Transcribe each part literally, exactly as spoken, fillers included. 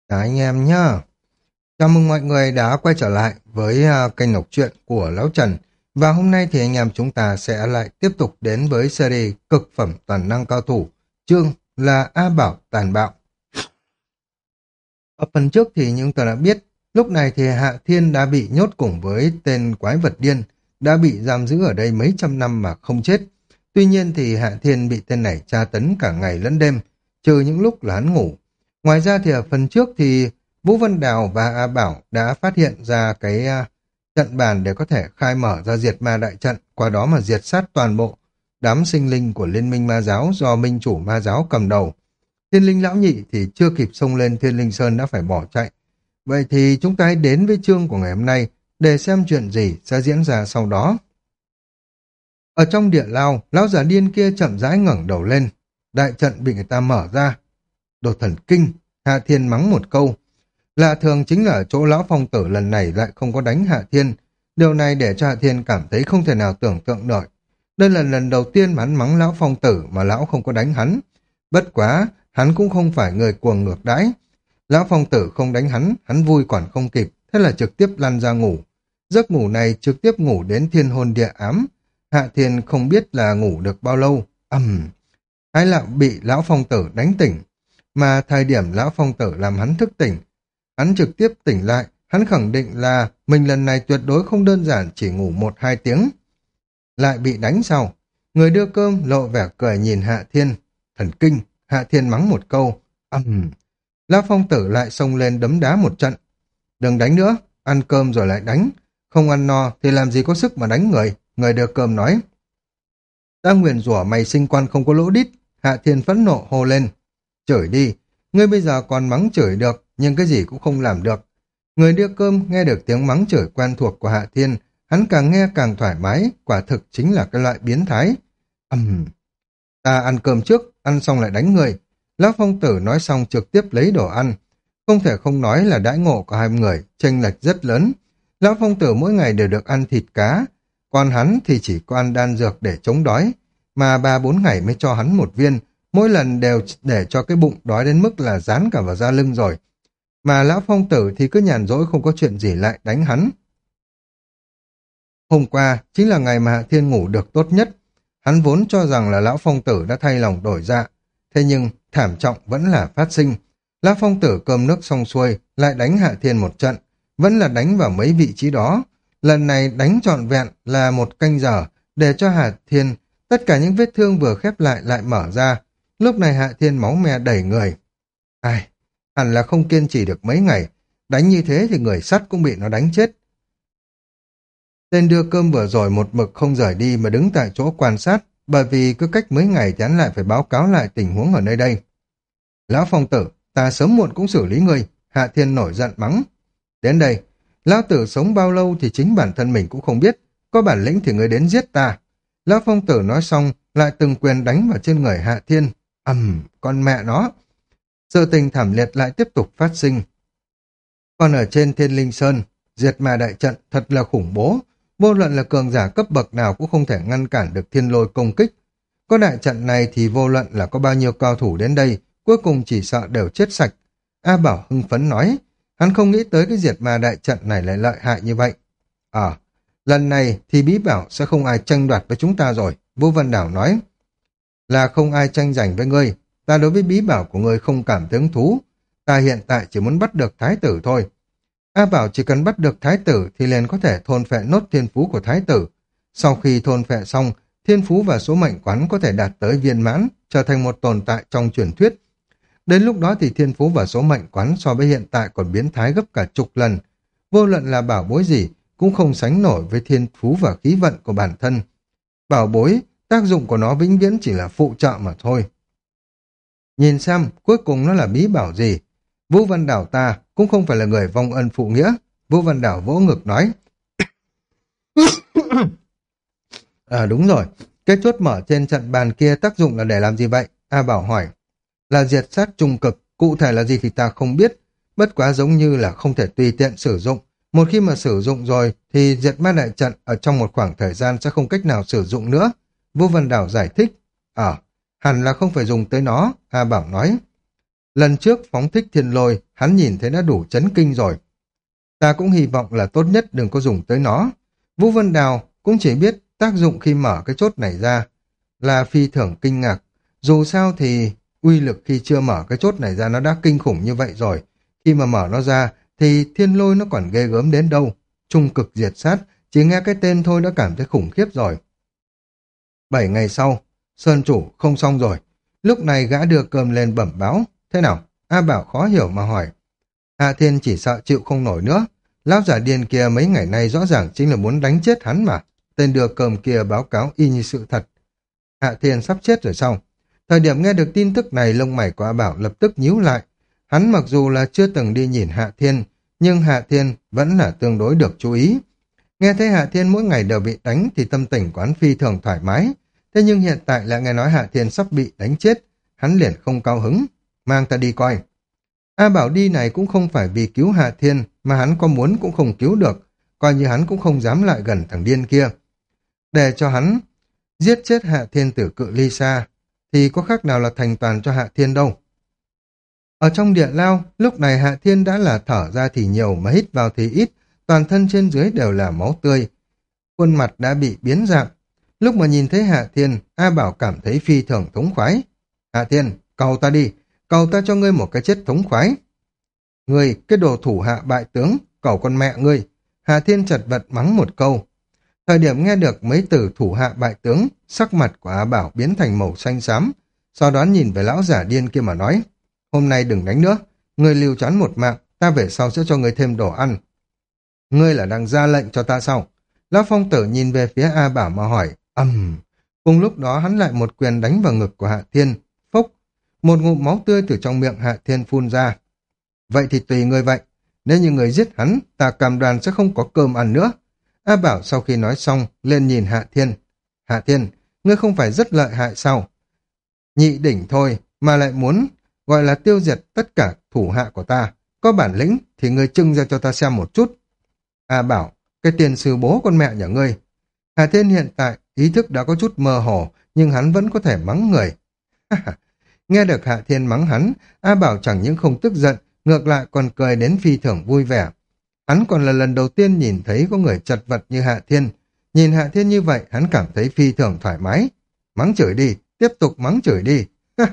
Chào anh em nhá. Chào mừng mọi người đã quay trở lại với à, kênh đọc truyện của Lão Trần. Và hôm nay thì anh em chúng ta sẽ lại tiếp tục đến với series cực phẩm toàn năng cao thủ. Chương là A Bảo Tàn Bạo. Ở phần trước thì những ta đã biết, lúc này thì Hạ Thiên đã bị nhốt cùng với tên quái vật điên, đã bị giam giữ ở đây mấy trăm năm mà không chết. Tuy nhiên thì Hạ Thiên bị tên này tra tấn cả ngày lẫn đêm, trừ những lúc là hắn ngủ. Ngoài ra thì ở phần trước thì Vũ Văn Đào và A Bảo đã phát hiện ra cái à, trận bàn để có thể khai mở ra diệt ma đại trận, qua đó mà diệt sát toàn bộ đám sinh linh của Liên minh ma giáo do minh chủ ma giáo cầm đầu. Thiên linh lão nhị thì chưa kịp xông lên Thiên linh sơn đã phải bỏ chạy. Vậy thì chúng ta hãy đến với chương của ngày hôm nay để xem chuyện gì sẽ diễn ra sau đó. Ở trong địa lao, lão già điên kia chậm rãi ngẩng đầu lên. Đại trận bị người ta mở ra. Đồ thần kinh, Hạ Thiên mắng một câu. Lạ thường chính là ở chỗ lão phong tử lần này lại không có đánh Hạ Thiên. Điều này để cho Hạ Thiên cảm thấy không thể nào tưởng tượng nổi. Đây là lần đầu tiên mà hắn mắng lão phong tử mà lão không có đánh hắn. Bất quá, hắn cũng không phải người cuồng ngược đãi. Lão phong tử không đánh hắn, hắn vui còn không kịp, thế là trực tiếp lăn ra ngủ. Giấc ngủ này trực tiếp ngủ đến thiên hôn địa ám. Hạ Thiên không biết là ngủ được bao lâu. ầm Ái lão bị lão phong tử đánh tỉnh. Mà thời điểm lão phong tử làm hắn thức tỉnh, hắn trực tiếp tỉnh lại, hắn khẳng định là mình lần này tuyệt đối không đơn giản chỉ ngủ một hai tiếng. Lại bị đánh sau. Người đưa cơm lộ vẻ cười nhìn Hạ Thiên. Thần kinh, Hạ Thiên mắng một câu. ầm Lão phong tử lại xông lên đấm đá một trận. Đừng đánh nữa, ăn cơm rồi lại đánh. Không ăn no thì làm gì có sức mà đánh người. Người đưa cơm nói. Ta nguyền rủa mày sinh quan không có lỗ đít. Hạ Thiên phẫn nộ hô lên. Chửi đi, ngươi bây giờ còn mắng chửi được, nhưng cái gì cũng không làm được. Người đưa cơm nghe được tiếng mắng chửi quen thuộc của Hạ Thiên, hắn càng nghe càng thoải mái, quả thực chính là cái loại biến thái. Ừm, ta ăn cơm trước, ăn xong lại đánh người. Lão phong tử nói xong trực tiếp lấy đồ ăn. Không thể không nói là đãi ngộ của hai người, chênh lệch rất lớn. Lão phong tử mỗi ngày đều được ăn thịt cá, còn hắn thì chỉ có ăn đan dược để chống đói, mà ba bốn ngày mới cho hắn một viên, mỗi lần đều để cho cái bụng đói đến mức là dán cả vào da lưng rồi. Mà lão phong tử thì cứ nhàn rỗi không có chuyện gì lại đánh hắn. Hôm qua chính là ngày mà Hạ Thiên ngủ được tốt nhất. Hắn vốn cho rằng là lão phong tử đã thay lòng đổi dạ. Thế nhưng thảm trọng vẫn là phát sinh. Lão phong tử cơm nước xong xuôi lại đánh Hạ Thiên một trận. Vẫn là đánh vào mấy vị trí đó. Lần này đánh trọn vẹn là một canh giờ để cho Hạ Thiên tất cả những vết thương vừa khép lại lại mở ra. Lúc này Hạ Thiên máu me đầy người. Ai, hẳn là không kiên trì được mấy ngày. Đánh như thế thì người sắt cũng bị nó đánh chết. Tên đưa cơm vừa rồi một mực không rời đi mà đứng tại chỗ quan sát, bởi vì cứ cách mấy ngày thì hắn lại phải báo cáo lại tình huống ở nơi đây. Lão phong tử, ta sớm muộn cũng xử lý người. Hạ Thiên nổi giận mắng. Đến đây, lão tử sống bao lâu thì chính bản thân mình cũng không biết. Có bản lĩnh thì người đến giết ta. Lão phong tử nói xong, lại từng quyền đánh vào trên người Hạ Thiên. Ầm, con mẹ nó. Sự tình thảm liệt lại tiếp tục phát sinh. Còn ở trên Thiên Linh Sơn, diệt ma đại trận thật là khủng bố. Vô luận là cường giả cấp bậc nào cũng không thể ngăn cản được thiên lôi công kích. Có đại trận này thì vô luận là có bao nhiêu cao thủ đến đây, cuối cùng chỉ sợ đều chết sạch. A Bảo hưng phấn nói, hắn không nghĩ tới cái diệt ma đại trận này lại lợi hại như vậy. Ờ, lần này thì bí bảo sẽ không ai tranh đoạt với chúng ta rồi, Vũ Văn Đảo nói. Là không ai tranh giành với ngươi, ta đối với bí bảo của ngươi không cảm thấy hứng thú. Ta hiện tại chỉ muốn bắt được thái tử thôi. A Bảo chỉ cần bắt được thái tử thì liền có thể thôn phệ nốt thiên phú của thái tử. Sau khi thôn phệ xong, thiên phú và số mệnh quán có thể đạt tới viên mãn, trở thành một tồn tại trong truyền thuyết. Đến lúc đó thì thiên phú và số mệnh quán so với hiện tại còn biến thái gấp cả chục lần. Vô luận là bảo bối gì cũng không sánh nổi với thiên phú và khí vận của bản thân. Bảo bối, tác dụng của nó vĩnh viễn chỉ là phụ trợ mà thôi. Nhìn xem, cuối cùng nó là bí bảo gì? Vũ Văn Đảo ta cũng không phải là người vong ân phụ nghĩa. Vũ Văn Đảo vỗ ngực nói. À đúng rồi, cái chốt mở trên trận bàn kia tác dụng là để làm gì vậy? A Bảo hỏi. Là diệt sát trung cực, cụ thể là gì thì ta không biết. Bất quá giống như là không thể tùy tiện sử dụng. Một khi mà sử dụng rồi thì diệt ma đại trận ở trong một khoảng thời gian sẽ không cách nào sử dụng nữa. Vũ Văn Đảo giải thích. Ờ, hẳn là không phải dùng tới nó, A Bảo nói. Lần trước phóng thích thiên lôi, hắn nhìn thấy đã đủ chấn kinh rồi. Ta cũng hy vọng là tốt nhất đừng có dùng tới nó. Vũ Vân Đào cũng chỉ biết tác dụng khi mở cái chốt này ra là phi thường kinh ngạc. Dù sao thì uy lực khi chưa mở cái chốt này ra nó đã kinh khủng như vậy rồi. Khi mà mở nó ra thì thiên lôi nó còn ghê gớm đến đâu. Trung cực diệt sát, chỉ nghe cái tên thôi đã cảm thấy khủng khiếp rồi. Bảy ngày sau, Sơn chủ không xong rồi. Lúc này gã đưa cơm lên bẩm báo. Thế nào? A Bảo khó hiểu mà hỏi. Hạ Thiên chỉ sợ chịu không nổi nữa. Lão giả điên kia mấy ngày nay rõ ràng chính là muốn đánh chết hắn mà. Tên đưa cơm kia báo cáo y như sự thật. Hạ Thiên sắp chết rồi sao? Thời điểm nghe được tin tức này, lông mày của A Bảo lập tức nhíu lại. Hắn mặc dù là chưa từng đi nhìn Hạ Thiên, nhưng Hạ Thiên vẫn là tương đối được chú ý. Nghe thấy Hạ Thiên mỗi ngày đều bị đánh thì tâm tình của hắn phi thường thoải mái. Thế nhưng hiện tại lại nghe nói Hạ Thiên sắp bị đánh chết, hắn liền không cao hứng. Mang ta đi coi. A Bảo đi này cũng không phải vì cứu Hạ Thiên, mà hắn có muốn cũng không cứu được, coi như hắn cũng không dám lại gần thằng điên kia. Để cho hắn giết chết Hạ Thiên từ cự ly xa, thì có khác nào là thành toàn cho Hạ Thiên đâu. Ở trong địa lao, lúc này Hạ Thiên đã là thở ra thì nhiều mà hít vào thì ít, toàn thân trên dưới đều là máu tươi. Khuôn mặt đã bị biến dạng. Lúc mà nhìn thấy Hạ Thiên, A Bảo cảm thấy phi thường thống khoái. Hạ Thiên, cầu ta đi, cầu ta cho ngươi một cái chết thống khoái. Ngươi, cái đồ thủ hạ bại tướng, cầu con mẹ ngươi. Hạ Thiên chật vật mắng một câu. Thời điểm nghe được mấy từ thủ hạ bại tướng, sắc mặt của A Bảo biến thành màu xanh xám. Sau đó nhìn về lão giả điên kia mà nói, hôm nay đừng đánh nữa, ngươi lưu choán một mạng, ta về sau sẽ cho ngươi thêm đồ ăn. Ngươi là đang ra lệnh cho ta sao? Lão phong tử nhìn về phía A Bảo mà hỏi, ầm. Uhm. Cùng lúc đó hắn lại một quyền đánh vào ngực của Hạ Thiên, phốc. Một ngụm máu tươi từ trong miệng Hạ Thiên phun ra. Vậy thì tùy ngươi vậy, nếu như ngươi giết hắn, ta cam đoan sẽ không có cơm ăn nữa. A Bảo sau khi nói xong, lên nhìn Hạ Thiên. Hạ Thiên, ngươi không phải rất lợi hại sao? Nhị đỉnh thôi, mà lại muốn gọi là tiêu diệt tất cả thủ hạ của ta. Có bản lĩnh thì ngươi trưng ra cho ta xem một chút. A Bảo, cái tiền sư bố con mẹ nhà ngươi. Hạ Thiên hiện tại ý thức đã có chút mơ hồ, nhưng hắn vẫn có thể mắng người. Nghe được Hạ Thiên mắng hắn, A Bảo chẳng những không tức giận, ngược lại còn cười đến phi thường vui vẻ. Hắn còn là lần đầu tiên nhìn thấy có người chật vật như Hạ Thiên. Nhìn Hạ Thiên như vậy, hắn cảm thấy phi thường thoải mái. Mắng chửi đi, tiếp tục mắng chửi đi.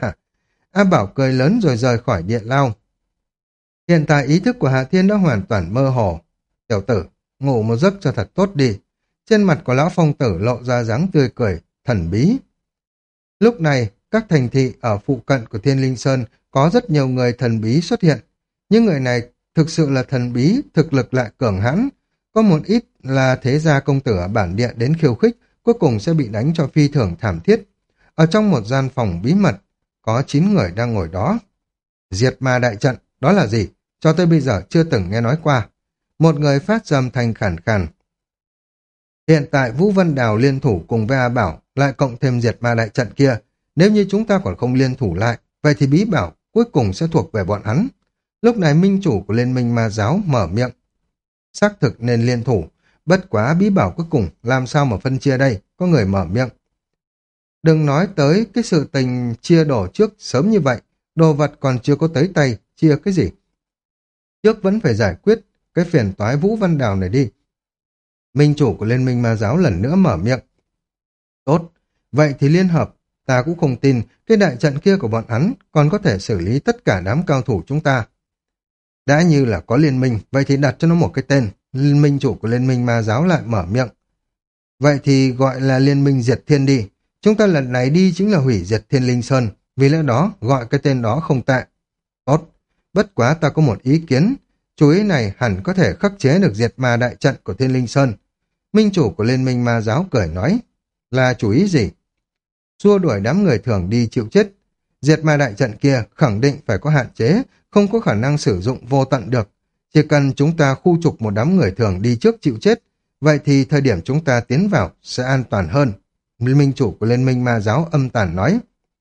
A Bảo cười lớn rồi rời khỏi địa lao. Hiện tại ý thức của Hạ Thiên đã hoàn toàn mơ hồ. Tiểu tử, ngủ một giấc cho thật tốt đi. Trên mặt của lão phong tử lộ ra dáng tươi cười, thần bí. Lúc này, các thành thị ở phụ cận của Thiên Linh Sơn có rất nhiều người thần bí xuất hiện. Những người này thực sự là thần bí, thực lực lại cường hãn. Có một ít là thế gia công tử ở bản địa đến khiêu khích, cuối cùng sẽ bị đánh cho phi thường thảm thiết. Ở trong một gian phòng bí mật, có chín người đang ngồi đó. Diệt ma đại trận, đó là gì? Cho tới bây giờ chưa từng nghe nói qua. Một người phát ra âm thanh khàn khàn. Hiện tại Vũ Vân Đào liên thủ cùng với A Bảo, lại cộng thêm diệt ma đại trận kia. Nếu như chúng ta còn không liên thủ lại, vậy thì bí bảo cuối cùng sẽ thuộc về bọn hắn. Lúc này minh chủ của Liên minh ma giáo mở miệng. Xác thực nên liên thủ, bất quá bí bảo cuối cùng làm sao mà phân chia đây, có người mở miệng. Đừng nói tới cái sự tình chia đổ trước sớm như vậy, đồ vật còn chưa có tới tay, chia cái gì. Trước vẫn phải giải quyết cái phiền toái Vũ Văn Đào này đi. Minh chủ của Liên minh ma giáo lần nữa mở miệng. Tốt, vậy thì liên hợp, ta cũng không tin cái đại trận kia của bọn hắn còn có thể xử lý tất cả đám cao thủ chúng ta. Đã như là có liên minh, vậy thì đặt cho nó một cái tên. Liên minh chủ của Liên minh ma giáo lại mở miệng. Vậy thì gọi là Liên minh diệt thiên đi. Chúng ta lần này đi chính là hủy diệt Thiên Linh Sơn, vì lẽ đó gọi cái tên đó không tệ. Tốt, bất quá ta có một ý kiến. Chú ý này hẳn có thể khắc chế được diệt ma đại trận của Thiên Linh Sơn. Minh chủ của Liên minh ma giáo cười nói. Là chú ý gì? Xua đuổi đám người thường đi chịu chết. Diệt ma đại trận kia khẳng định phải có hạn chế, không có khả năng sử dụng vô tận được. Chỉ cần chúng ta khu trục một đám người thường đi trước chịu chết, vậy thì thời điểm chúng ta tiến vào sẽ an toàn hơn. Minh chủ của Liên minh ma giáo âm tàn nói.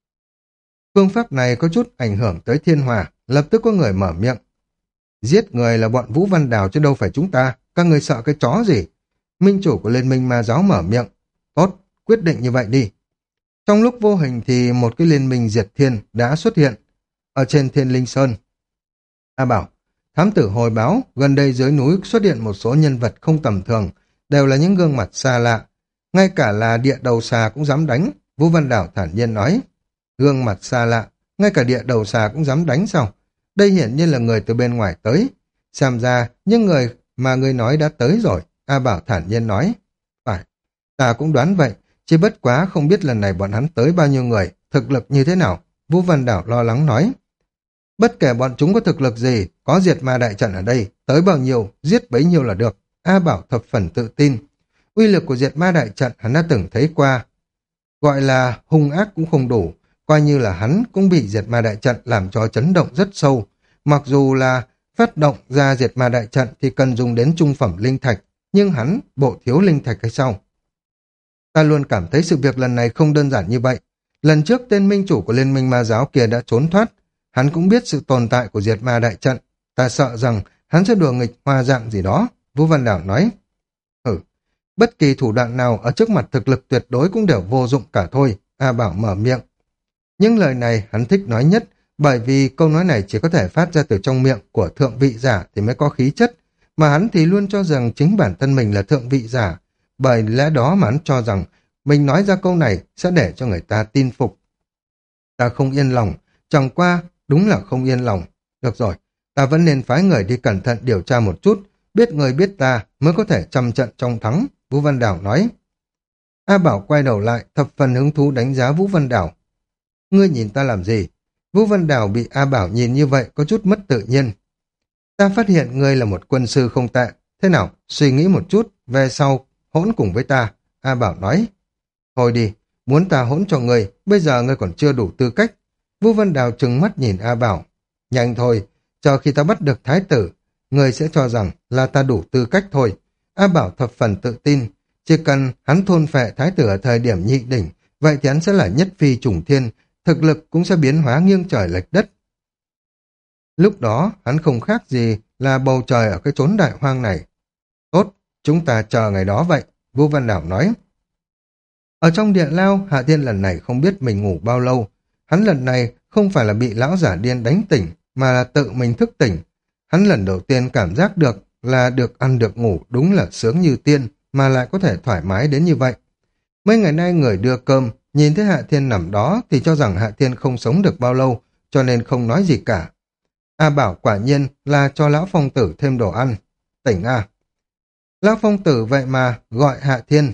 Phương pháp này có chút ảnh hưởng tới Thiên Hòa, lập tức có người mở miệng. Giết người là bọn Vũ Văn Đào chứ đâu phải chúng ta, các người sợ cái chó gì? Minh chủ của Liên minh ma giáo mở miệng. Tốt, quyết định như vậy đi. Trong lúc vô hình thì một cái liên minh diệt thiên đã xuất hiện. ở trên Thiên Linh Sơn. A Bảo, thám tử hồi báo, gần đây dưới núi xuất hiện một số nhân vật không tầm thường, đều là những gương mặt xa lạ. Ngay cả là địa đầu xà cũng dám đánh, Vũ Văn Đảo thản nhiên nói. Gương mặt xa lạ, ngay cả địa đầu xà cũng dám đánh sao? Đây hiển nhiên là người từ bên ngoài tới. Xem ra, những người mà ngươi nói đã tới rồi, A Bảo thản nhiên nói. Phải, ta cũng đoán vậy, chỉ bất quá không biết lần này bọn hắn tới bao nhiêu người, thực lực như thế nào, Vũ Văn Đảo lo lắng nói. Bất kể bọn chúng có thực lực gì, có diệt ma đại trận ở đây, tới bao nhiêu, giết bấy nhiêu là được. A Bảo thập phần tự tin. Uy lực của diệt ma đại trận hắn đã từng thấy qua. Gọi là hung ác cũng không đủ, coi như là hắn cũng bị diệt ma đại trận làm cho chấn động rất sâu. Mặc dù là phát động ra diệt ma đại trận thì cần dùng đến trung phẩm linh thạch, nhưng hắn bộ thiếu linh thạch hay sao? Ta luôn cảm thấy sự việc lần này không đơn giản như vậy. Lần trước tên minh chủ của liên minh ma giáo kia đã trốn thoát, hắn cũng biết sự tồn tại của diệt ma đại trận. Ta sợ rằng hắn sẽ đùa nghịch hoa dạng gì đó, Vũ Văn Đảo nói. Ừ, bất kỳ thủ đoạn nào ở trước mặt thực lực tuyệt đối cũng đều vô dụng cả thôi, A Bảo mở miệng. Những lời này hắn thích nói nhất, bởi vì câu nói này chỉ có thể phát ra từ trong miệng của thượng vị giả thì mới có khí chất, mà hắn thì luôn cho rằng chính bản thân mình là thượng vị giả, bởi lẽ đó mà hắn cho rằng mình nói ra câu này sẽ để cho người ta tin phục. Ta không yên lòng, chẳng qua đúng là không yên lòng. Được rồi, ta vẫn nên phái người đi cẩn thận điều tra một chút, biết người biết ta mới có thể trăm trận trong thắng, Vũ Văn Đảo nói. A Bảo quay đầu lại, thập phần hứng thú đánh giá Vũ Văn Đảo. Ngươi nhìn ta làm gì? Vũ Văn Đảo bị A Bảo nhìn như vậy có chút mất tự nhiên. Ta phát hiện ngươi là một quân sư không tệ. Thế nào, suy nghĩ một chút, về sau hỗn cùng với ta, A Bảo nói. Thôi đi, muốn ta hỗn cho ngươi, bây giờ ngươi còn chưa đủ tư cách. Vũ Văn Đào trừng mắt nhìn A Bảo. Nhanh thôi, chờ khi ta bắt được thái tử, ngươi sẽ cho rằng là ta đủ tư cách thôi. A Bảo thập phần tự tin, chỉ cần hắn thôn phệ thái tử ở thời điểm nhị đỉnh, vậy thì hắn sẽ là nhất phi trùng thiên, thực lực cũng sẽ biến hóa nghiêng trời lệch đất. Lúc đó, hắn không khác gì là bầu trời ở cái chốn đại hoang này. Tốt, chúng ta chờ ngày đó vậy, Vũ Văn Đảo nói. Ở trong điện lao, Hạ Thiên lần này không biết mình ngủ bao lâu. Hắn lần này không phải là bị lão giả điên đánh tỉnh, mà là tự mình thức tỉnh. Hắn lần đầu tiên cảm giác được là được ăn được ngủ đúng là sướng như tiên, mà lại có thể thoải mái đến như vậy. Mấy ngày nay người đưa cơm, nhìn thấy Hạ Thiên nằm đó thì cho rằng Hạ Thiên không sống được bao lâu, cho nên không nói gì cả. A Bảo quả nhiên là cho lão phong tử thêm đồ ăn. Tỉnh à? Lão phong tử vậy mà gọi Hạ Thiên.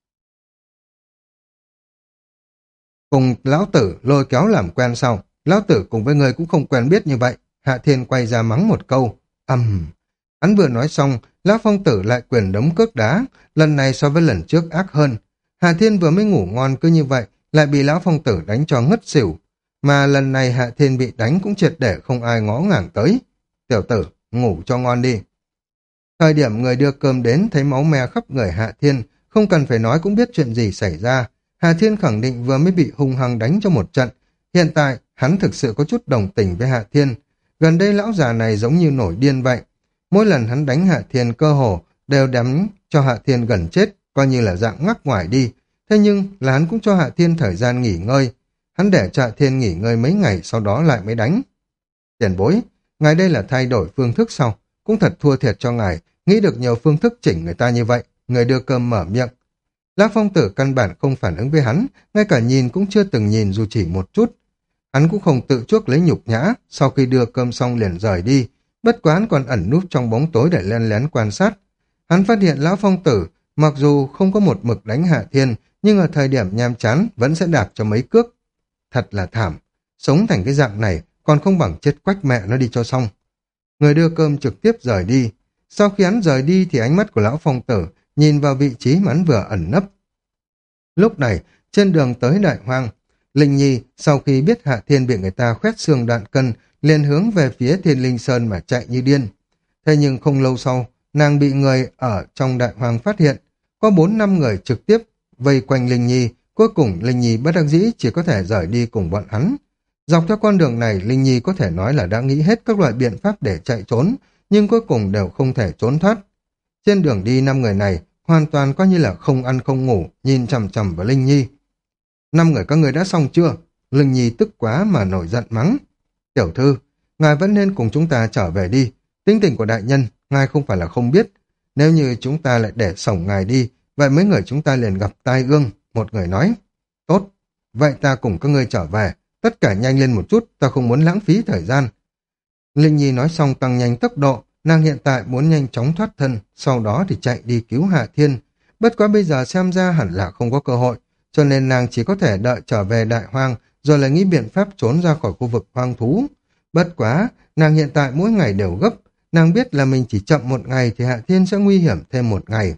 Cùng lão tử lôi kéo làm quen sau, lão tử cùng với người cũng không quen biết như vậy. Hạ Thiên quay ra mắng một câu. Ầm. Uhm. Hắn vừa nói xong, lão phong tử lại quyền đấm cước đá, lần này so với lần trước ác hơn. Hạ Thiên vừa mới ngủ ngon cứ như vậy, lại bị lão phong tử đánh cho ngất xỉu. Mà lần này Hạ Thiên bị đánh cũng triệt để không ai ngó ngàng tới. Tiểu tử, ngủ cho ngon đi. Thời điểm người đưa cơm đến thấy máu me khắp người Hạ Thiên, không cần phải nói cũng biết chuyện gì xảy ra. Hạ Thiên khẳng định vừa mới bị hung hăng đánh cho một trận. Hiện tại, hắn thực sự có chút đồng tình với Hạ Thiên. Gần đây lão già này giống như nổi điên vậy. Mỗi lần hắn đánh Hạ Thiên cơ hồ đều đánh cho Hạ Thiên gần chết, coi như là dạng ngắc ngoài đi. Thế nhưng là hắn cũng cho Hạ Thiên thời gian nghỉ ngơi. Hắn để cho Hạ Thiên nghỉ ngơi mấy ngày sau đó lại mới đánh. Tiền bối, ngài đây là thay đổi phương thức sao? Cũng thật thua thiệt cho ngài, nghĩ được nhiều phương thức chỉnh người ta như vậy. Người đưa cơm mở miệng. Lão phong tử căn bản không phản ứng với hắn, ngay cả nhìn cũng chưa từng nhìn dù chỉ một chút. Hắn cũng không tự chuốc lấy nhục nhã, sau khi đưa cơm xong liền rời đi, bất quá hắn còn ẩn núp trong bóng tối để len lén quan sát. Hắn phát hiện lão phong tử, mặc dù không có một mực đánh Hạ Thiên, nhưng ở thời điểm nham chán vẫn sẽ đạp cho mấy cước. Thật là thảm, sống thành cái dạng này còn không bằng chết quách mẹ nó đi cho xong. Người đưa cơm trực tiếp rời đi. Sau khi hắn rời đi thì ánh mắt của lão phong tử nhìn vào vị trí mà hắn vừa ẩn nấp. Lúc này, trên đường tới Đại Hoang, Linh Nhi sau khi biết Hạ Thiên bị người ta khoét xương đoạn cân, liền hướng về phía Thiên Linh Sơn mà chạy như điên. Thế nhưng không lâu sau, nàng bị người ở trong Đại Hoang phát hiện, có bốn năm người trực tiếp vây quanh Linh Nhi, cuối cùng Linh Nhi bất đắc dĩ chỉ có thể rời đi cùng bọn hắn. Dọc theo con đường này, Linh Nhi có thể nói là đã nghĩ hết các loại biện pháp để chạy trốn, nhưng cuối cùng đều không thể trốn thoát. Trên đường đi năm người này hoàn toàn coi như là không ăn không ngủ, nhìn chằm chằm vào Linh Nhi. Năm người các người đã xong chưa? Linh Nhi tức quá mà nổi giận mắng. Tiểu thư, ngài vẫn nên cùng chúng ta trở về đi. Tính tình của đại nhân, ngài không phải là không biết. Nếu như chúng ta lại để sổng ngài đi, vậy mấy người chúng ta liền gặp tai ương. Một người nói, tốt, vậy ta cùng các ngươi trở về. Tất cả nhanh lên một chút, ta không muốn lãng phí thời gian. Linh Nhi nói xong tăng nhanh tốc độ, nàng hiện tại muốn nhanh chóng thoát thân, sau đó thì chạy đi cứu Hạ Thiên. Bất quá bây giờ xem ra hẳn là không có cơ hội, cho nên nàng chỉ có thể đợi trở về Đại Hoang, rồi lại nghĩ biện pháp trốn ra khỏi khu vực hoang thú. Bất quá, nàng hiện tại mỗi ngày đều gấp, nàng biết là mình chỉ chậm một ngày thì Hạ Thiên sẽ nguy hiểm thêm một ngày.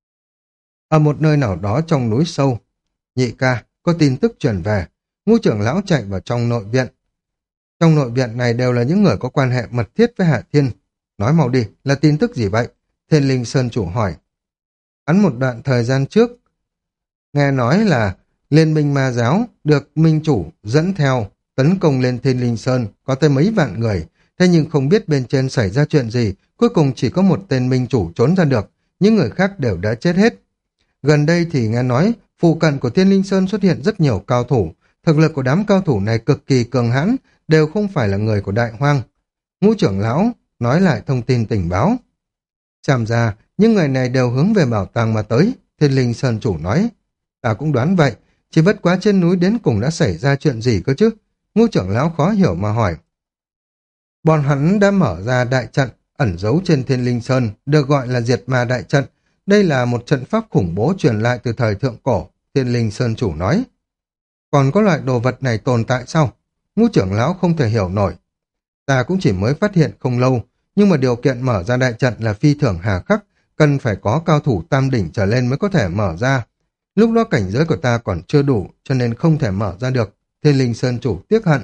Ở một nơi nào đó trong núi sâu, nhị ca, có tin tức truyền về, Ngũ trưởng lão chạy vào trong nội viện. Trong nội viện này đều là những người có quan hệ mật thiết với Hạ Thiên. Nói mau đi, là tin tức gì vậy? Thiên Linh Sơn chủ hỏi. Hắn một đoạn thời gian trước, nghe nói là Liên minh ma giáo được minh chủ dẫn theo tấn công lên Thiên Linh Sơn, có tới mấy vạn người, thế nhưng không biết bên trên xảy ra chuyện gì, cuối cùng chỉ có một tên minh chủ trốn ra được, những người khác đều đã chết hết. Gần đây thì nghe nói, phụ cận của Thiên Linh Sơn xuất hiện rất nhiều cao thủ, thực lực của đám cao thủ này cực kỳ cường hãn, đều không phải là người của Đại Hoang. Ngũ trưởng lão nói lại thông tin tình báo. Xem ra, những người này đều hướng về bảo tàng mà tới, Thiên Linh Sơn chủ nói. Ta cũng đoán vậy, chỉ bất quá trên núi đến cùng đã xảy ra chuyện gì cơ chứ? Ngũ trưởng lão khó hiểu mà hỏi. Bọn hắn đã mở ra đại trận, ẩn giấu trên Thiên Linh Sơn, được gọi là Diệt Ma Đại Trận. Đây là một trận pháp khủng bố truyền lại từ thời thượng cổ, Thiên Linh Sơn chủ nói. Còn có loại đồ vật này tồn tại sao? Ngũ trưởng lão không thể hiểu nổi. Ta cũng chỉ mới phát hiện không lâu, nhưng mà điều kiện mở ra đại trận là phi thường hà khắc, cần phải có cao thủ tam đỉnh trở lên mới có thể mở ra. Lúc đó cảnh giới của ta còn chưa đủ, cho nên không thể mở ra được. Thiên Linh Sơn chủ tiếc hận.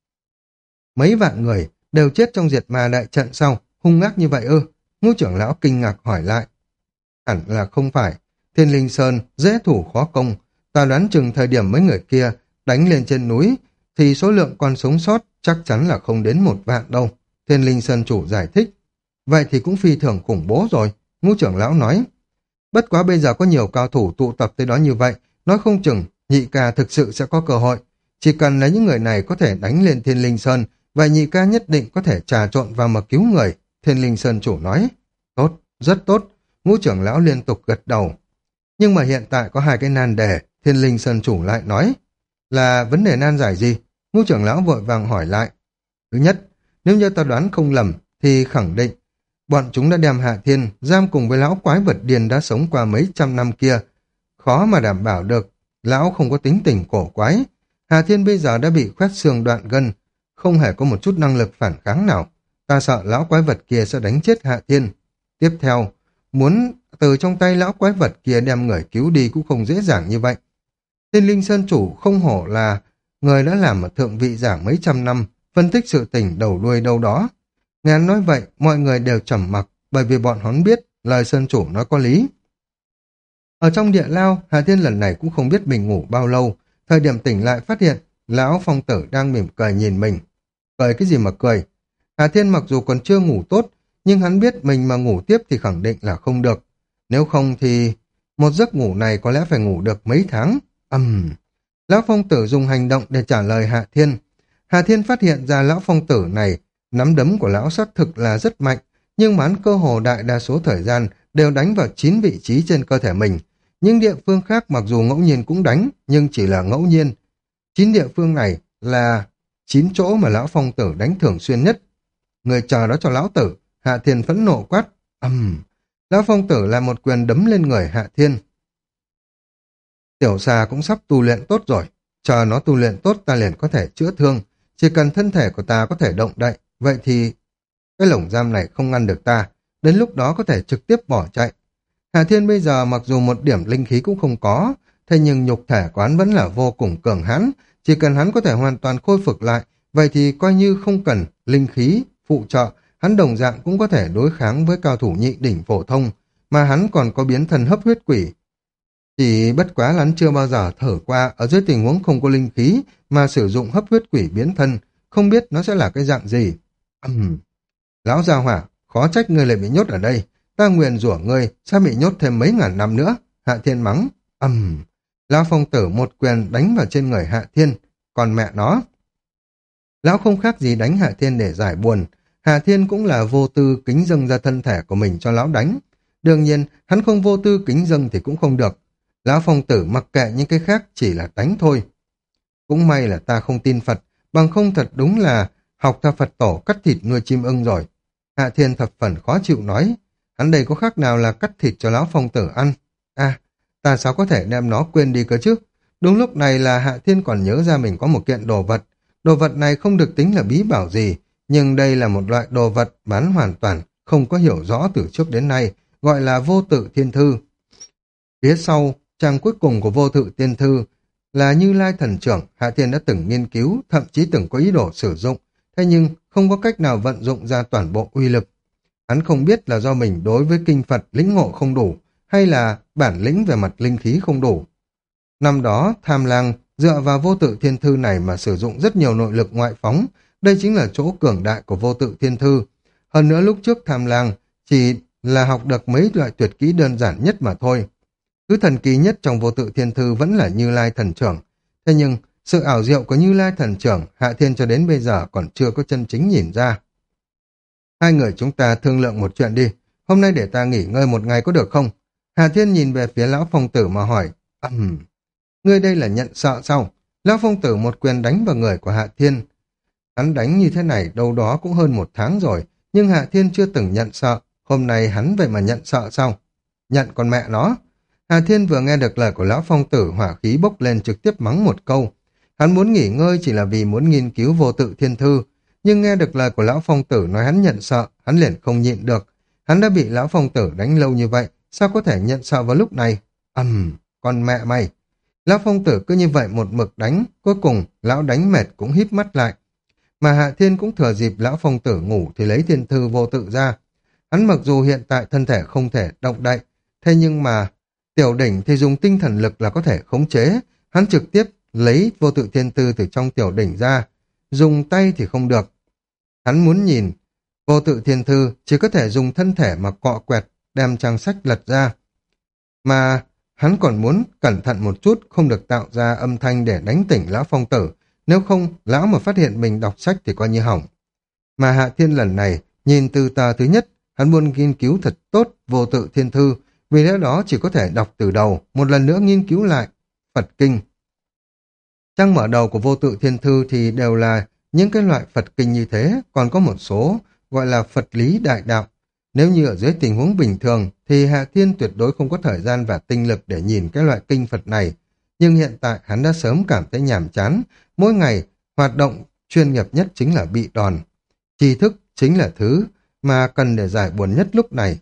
Mấy vạn người đều chết trong diệt ma đại trận sau, hung ác như vậy ư? Ngũ trưởng lão kinh ngạc hỏi lại. Hẳn là không phải. Thiên Linh Sơn dễ thủ khó công. Ta đoán chừng thời điểm mấy người kia đánh lên trên núi, thì số lượng con sống sót chắc chắn là không đến một vạn đâu. Thiên Linh Sơn chủ giải thích. Vậy thì cũng phi thường khủng bố rồi, Ngũ trưởng lão nói. Bất quá bây giờ có nhiều cao thủ tụ tập tới đó như vậy, nói không chừng nhị ca thực sự sẽ có cơ hội. Chỉ cần lấy những người này có thể đánh lên Thiên Linh Sơn, vậy nhị ca nhất định có thể trà trộn vào mà cứu người, Thiên Linh Sơn chủ nói. Tốt, rất tốt, Ngũ trưởng lão liên tục gật đầu. Nhưng mà hiện tại có hai cái nan đề, Thiên Linh Sơn chủ lại nói. Là vấn đề nan giải gì? Ngũ trưởng lão vội vàng hỏi lại. Thứ nhất, nếu như ta đoán không lầm, thì khẳng định bọn chúng đã đem Hạ Thiên giam cùng với lão quái vật điên đã sống qua mấy trăm năm kia. Khó mà đảm bảo được, lão không có tính tình cổ quái. Hạ Thiên bây giờ đã bị khoét xương đoạn gân, không hề có một chút năng lực phản kháng nào. Ta sợ lão quái vật kia sẽ đánh chết Hạ Thiên. Tiếp theo, muốn từ trong tay lão quái vật kia đem người cứu đi cũng không dễ dàng như vậy. Thiên Linh Sơn chủ không hổ là người đã làm ở thượng vị giả mấy trăm năm, phân tích sự tình đầu đuôi đâu đó. Nghe nói vậy, mọi người đều trầm mặc, bởi vì bọn hắn biết lời Sơn chủ nói có lý. Ở trong địa lao, Hà Thiên lần này cũng không biết mình ngủ bao lâu, thời điểm tỉnh lại phát hiện lão phong tử đang mỉm cười nhìn mình. Cười cái gì mà cười? Hà Thiên mặc dù còn chưa ngủ tốt, nhưng hắn biết mình mà ngủ tiếp thì khẳng định là không được. Nếu không thì một giấc ngủ này có lẽ phải ngủ được mấy tháng. Ầm. Uhm. Lão phong tử dùng hành động để trả lời Hạ Thiên. Hạ Thiên phát hiện ra lão phong tử này, nắm đấm của lão xác thực là rất mạnh, nhưng mà hắn cơ hồ đại đa số thời gian đều đánh vào chín vị trí trên cơ thể mình. Những địa phương khác mặc dù ngẫu nhiên cũng đánh, nhưng chỉ là ngẫu nhiên. Chín địa phương này là chín chỗ mà lão phong tử đánh thường xuyên nhất. Người chờ đó cho lão tử, Hạ Thiên phẫn nộ quát. Ầm. Uhm. Lão phong tử là một quyền đấm lên người Hạ Thiên. Tiểu xà cũng sắp tu luyện tốt rồi, chờ nó tu luyện tốt ta liền có thể chữa thương, chỉ cần thân thể của ta có thể động đậy, vậy thì cái lồng giam này không ngăn được ta, đến lúc đó có thể trực tiếp bỏ chạy. Hà Thiên bây giờ mặc dù một điểm linh khí cũng không có, thế nhưng nhục thể của hắn vẫn là vô cùng cường hãn, chỉ cần hắn có thể hoàn toàn khôi phục lại, vậy thì coi như không cần linh khí phụ trợ, hắn đồng dạng cũng có thể đối kháng với cao thủ nhị đỉnh phổ thông, mà hắn còn có biến thân hấp huyết quỷ. Chỉ bất quá hắn chưa bao giờ thở qua ở dưới tình huống không có linh khí mà sử dụng hấp huyết quỷ biến thân, không biết nó sẽ là cái dạng gì. Uhm. Lão gia hỏa, khó trách ngươi lại bị nhốt ở đây, ta nguyền rủa ngươi sẽ bị nhốt thêm mấy ngàn năm nữa. Hạ Thiên mắng. Ầm. Lão phong tử một quyền đánh vào trên người Hạ Thiên, còn mẹ nó. Lão không khác gì đánh Hạ Thiên để giải buồn. Hạ Thiên cũng là vô tư kính dâng ra thân thể của mình cho lão đánh. Đương nhiên, hắn không vô tư kính dâng thì cũng không được. Lão phong tử mặc kệ những cái khác, chỉ là đánh thôi. Cũng may là ta không tin Phật, bằng không thật đúng là học theo Phật tổ cắt thịt người chim ưng rồi. Hạ Thiên thập phần khó chịu nói, hắn đây có khác nào là cắt thịt cho lão phong tử ăn. À, ta sao có thể đem nó quên đi cơ chứ? Đúng lúc này là Hạ Thiên còn nhớ ra mình có một kiện đồ vật. Đồ vật này không được tính là bí bảo gì, nhưng đây là một loại đồ vật bán hoàn toàn, không có hiểu rõ từ trước đến nay, gọi là vô tự thiên thư. Phía sau, trang cuối cùng của vô tự thiên thư là Như Lai thần trưởng. Hạ Thiên đã từng nghiên cứu, thậm chí từng có ý đồ sử dụng, thế nhưng không có cách nào vận dụng ra toàn bộ uy lực. Hắn không biết là do mình đối với kinh Phật lĩnh ngộ không đủ, hay là bản lĩnh về mặt linh khí không đủ. Năm đó, Tham Lang dựa vào vô tự thiên thư này mà sử dụng rất nhiều nội lực ngoại phóng, đây chính là chỗ cường đại của vô tự thiên thư. Hơn nữa lúc trước Tham Lang chỉ là học được mấy loại tuyệt kỹ đơn giản nhất mà thôi. Thứ thần kỳ nhất trong vô tự thiên thư vẫn là Như Lai thần trưởng. Thế nhưng, sự ảo diệu của Như Lai thần trưởng, Hạ Thiên cho đến bây giờ còn chưa có chân chính nhìn ra. Hai người chúng ta thương lượng một chuyện đi, hôm nay để ta nghỉ ngơi một ngày có được không? Hạ Thiên nhìn về phía lão phong tử mà hỏi, ừm, um, ngươi đây là nhận sợ sao? Lão phong tử một quyền đánh vào người của Hạ Thiên. Hắn đánh như thế này đâu đó cũng hơn một tháng rồi, nhưng Hạ Thiên chưa từng nhận sợ, hôm nay hắn vậy mà nhận sợ sao? Nhận con mẹ nó. Hạ Thiên vừa nghe được lời của lão phong tử, hỏa khí bốc lên, trực tiếp mắng một câu. Hắn muốn nghỉ ngơi chỉ là vì muốn nghiên cứu vô tự thiên thư, nhưng nghe được lời của lão phong tử nói hắn nhận sợ, hắn liền không nhịn được. Hắn đã bị lão phong tử đánh lâu như vậy, sao có thể nhận sợ vào lúc này? Ầm, um, con mẹ mày. Lão phong tử cứ như vậy một mực đánh, cuối cùng lão đánh mệt cũng híp mắt lại. Mà Hạ Thiên cũng thừa dịp lão phong tử ngủ thì lấy thiên thư vô tự ra. Hắn mặc dù hiện tại thân thể không thể động đậy, thế nhưng mà tiểu đỉnh thì dùng tinh thần lực là có thể khống chế. Hắn trực tiếp lấy vô tự thiên thư từ trong tiểu đỉnh ra, dùng tay thì không được. Hắn muốn nhìn vô tự thiên thư chỉ có thể dùng thân thể mà cọ quẹt, đem trang sách lật ra. Mà hắn còn muốn cẩn thận một chút, không được tạo ra âm thanh để đánh tỉnh lão phong tử. Nếu không, lão mà phát hiện mình đọc sách thì coi như hỏng. Mà Hạ Thiên lần này, nhìn từ tờ thứ nhất, hắn muốn nghiên cứu thật tốt vô tự thiên thư, vì lẽ đó chỉ có thể đọc từ đầu, một lần nữa nghiên cứu lại Phật Kinh. Trang mở đầu của vô tự thiên thư thì đều là những cái loại Phật Kinh như thế, còn có một số gọi là Phật lý đại đạo. Nếu như ở dưới tình huống bình thường thì Hạ Thiên tuyệt đối không có thời gian và tinh lực để nhìn cái loại kinh Phật này. Nhưng hiện tại hắn đã sớm cảm thấy nhàm chán, mỗi ngày hoạt động chuyên nghiệp nhất chính là bị đòn. Tri thức chính là thứ mà cần để giải buồn nhất lúc này.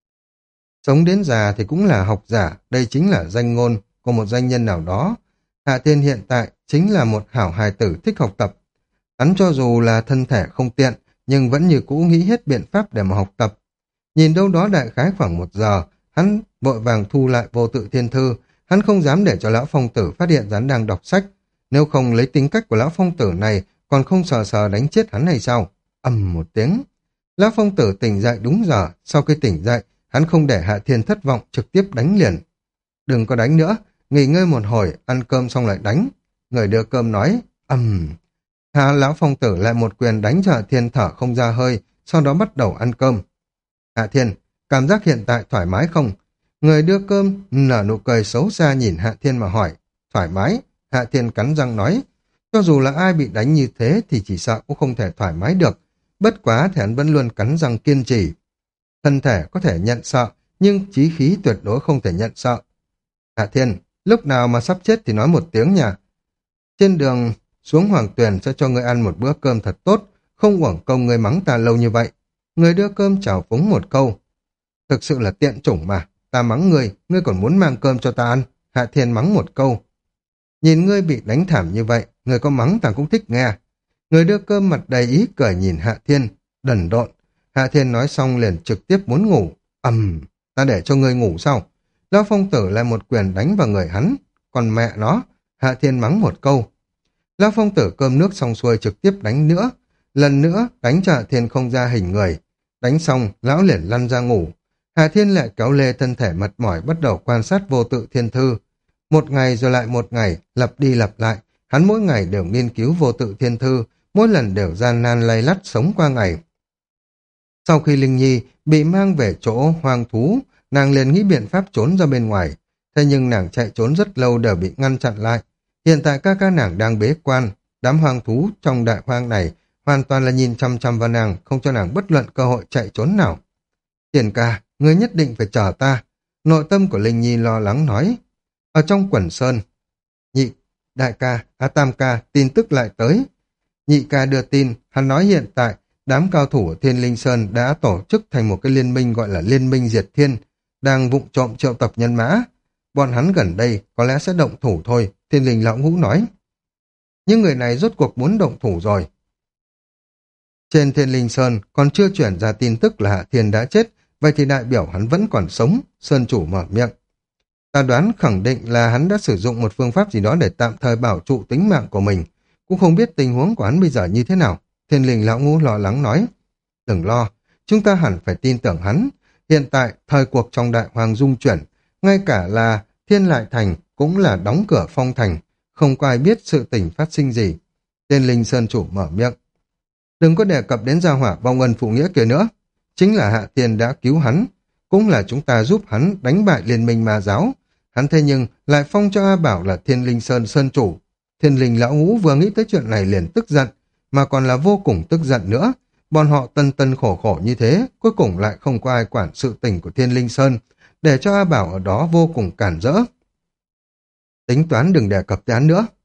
Sống đến già thì cũng là học giả, đây chính là danh ngôn của một danh nhân nào đó. Hạ Thiên hiện tại chính là một hảo hài tử thích học tập. Hắn cho dù là thân thể không tiện, nhưng vẫn như cũ nghĩ hết biện pháp để mà học tập. Nhìn đâu đó đại khái khoảng một giờ, hắn vội vàng thu lại vô tự thiên thư. Hắn không dám để cho lão phong tử phát hiện hắn đang đọc sách. Nếu không lấy tính cách của lão phong tử này, còn không sờ sờ đánh chết hắn hay sao? Ầm một tiếng. Lão phong tử tỉnh dậy đúng giờ. Sau khi tỉnh dậy, hắn không để Hạ Thiên thất vọng, trực tiếp đánh liền. Đừng có đánh nữa, nghỉ ngơi một hồi, ăn cơm xong lại đánh. Người đưa cơm nói, ầm. Hạ lão phong tử lại một quyền đánh cho Hạ Thiên thở không ra hơi, sau đó bắt đầu ăn cơm. Hạ Thiên, cảm giác hiện tại thoải mái không? Người đưa cơm nở nụ cười xấu xa nhìn Hạ Thiên mà hỏi. Thoải mái. Hạ Thiên cắn răng nói. Cho dù là ai bị đánh như thế thì chỉ sợ cũng không thể thoải mái được. Bất quá thì hắn vẫn luôn cắn răng kiên trì. Thân thể có thể nhận sợ, nhưng chí khí tuyệt đối không thể nhận sợ. Hạ Thiên, lúc nào mà sắp chết thì nói một tiếng nha. Trên đường xuống Hoàng Tuyền sẽ cho ngươi ăn một bữa cơm thật tốt, không uổng công ngươi mắng ta lâu như vậy. Người đưa cơm chào phúng một câu. Thực sự là tiện chủng mà, ta mắng ngươi, ngươi còn muốn mang cơm cho ta ăn. Hạ Thiên mắng một câu. Nhìn ngươi bị đánh thảm như vậy, người có mắng ta cũng thích nghe. Người đưa cơm mặt đầy ý cười nhìn Hạ Thiên, đần độn. Hạ Thiên nói xong liền trực tiếp muốn ngủ. Ầm, ta để cho ngươi ngủ sao? Lão phong tử lại một quyền đánh vào người hắn. Còn mẹ nó, Hạ Thiên mắng một câu. Lão phong tử cơm nước xong xuôi trực tiếp đánh nữa. Lần nữa đánh cho Hạ Thiên không ra hình người. Đánh xong, lão liền lăn ra ngủ. Hạ Thiên lại kéo lê thân thể mệt mỏi bắt đầu quan sát vô tự thiên thư. Một ngày rồi lại một ngày, lặp đi lặp lại. Hắn mỗi ngày đều nghiên cứu vô tự thiên thư, mỗi lần đều gian nan lay lắt sống qua ngày. Sau khi Linh Nhi bị mang về chỗ hoang thú, nàng liền nghĩ biện pháp trốn ra bên ngoài. Thế nhưng nàng chạy trốn rất lâu đều bị ngăn chặn lại. Hiện tại ca ca nàng đang bế quan, đám hoang thú trong đại hoang này hoàn toàn là nhìn chăm chăm vào nàng, không cho nàng bất luận cơ hội chạy trốn nào. Tiền ca, ngươi nhất định phải chờ ta. Nội tâm của Linh Nhi lo lắng nói. Ở trong quần sơn, nhị, đại ca, á tam ca, tin tức lại tới. Nhị ca đưa tin, hắn nói hiện tại, đám cao thủ ở Thiên Linh Sơn đã tổ chức thành một cái liên minh gọi là Liên minh Diệt Thiên, đang vụng trộm triệu tập nhân mã. Bọn hắn gần đây có lẽ sẽ động thủ thôi, Thiên Linh Lão Ngũ nói. Nhưng người này rốt cuộc muốn động thủ rồi. Trên Thiên Linh Sơn còn chưa chuyển ra tin tức là Hạ Thiên đã chết, vậy thì đại biểu hắn vẫn còn sống, Sơn chủ mở miệng. Ta đoán khẳng định là hắn đã sử dụng một phương pháp gì đó để tạm thời bảo trụ tính mạng của mình, cũng không biết tình huống của hắn bây giờ như thế nào. Thiên Linh Lão Ngũ lo lắng nói. Đừng lo, chúng ta hẳn phải tin tưởng hắn. Hiện tại, thời cuộc trong đại hoàng dung chuyển, ngay cả là Thiên Lại Thành cũng là đóng cửa phong thành, không có ai biết sự tình phát sinh gì. Thiên Linh Sơn chủ mở miệng. Đừng có đề cập đến gia hỏa vong ân phụ nghĩa kia nữa. Chính là Hạ Thiên đã cứu hắn, cũng là chúng ta giúp hắn đánh bại liên minh ma giáo. Hắn thế nhưng lại phong cho A Bảo là Thiên Linh Sơn Sơn chủ. Thiên Linh Lão Ngũ vừa nghĩ tới chuyện này liền tức giận, mà còn là vô cùng tức giận nữa. Bọn họ tân tân khổ khổ như thế, cuối cùng lại không có ai quản sự tình của Thiên Linh Sơn, để cho A Bảo ở đó vô cùng cản rỡ. Tính toán đừng đề cập tới hắn nữa.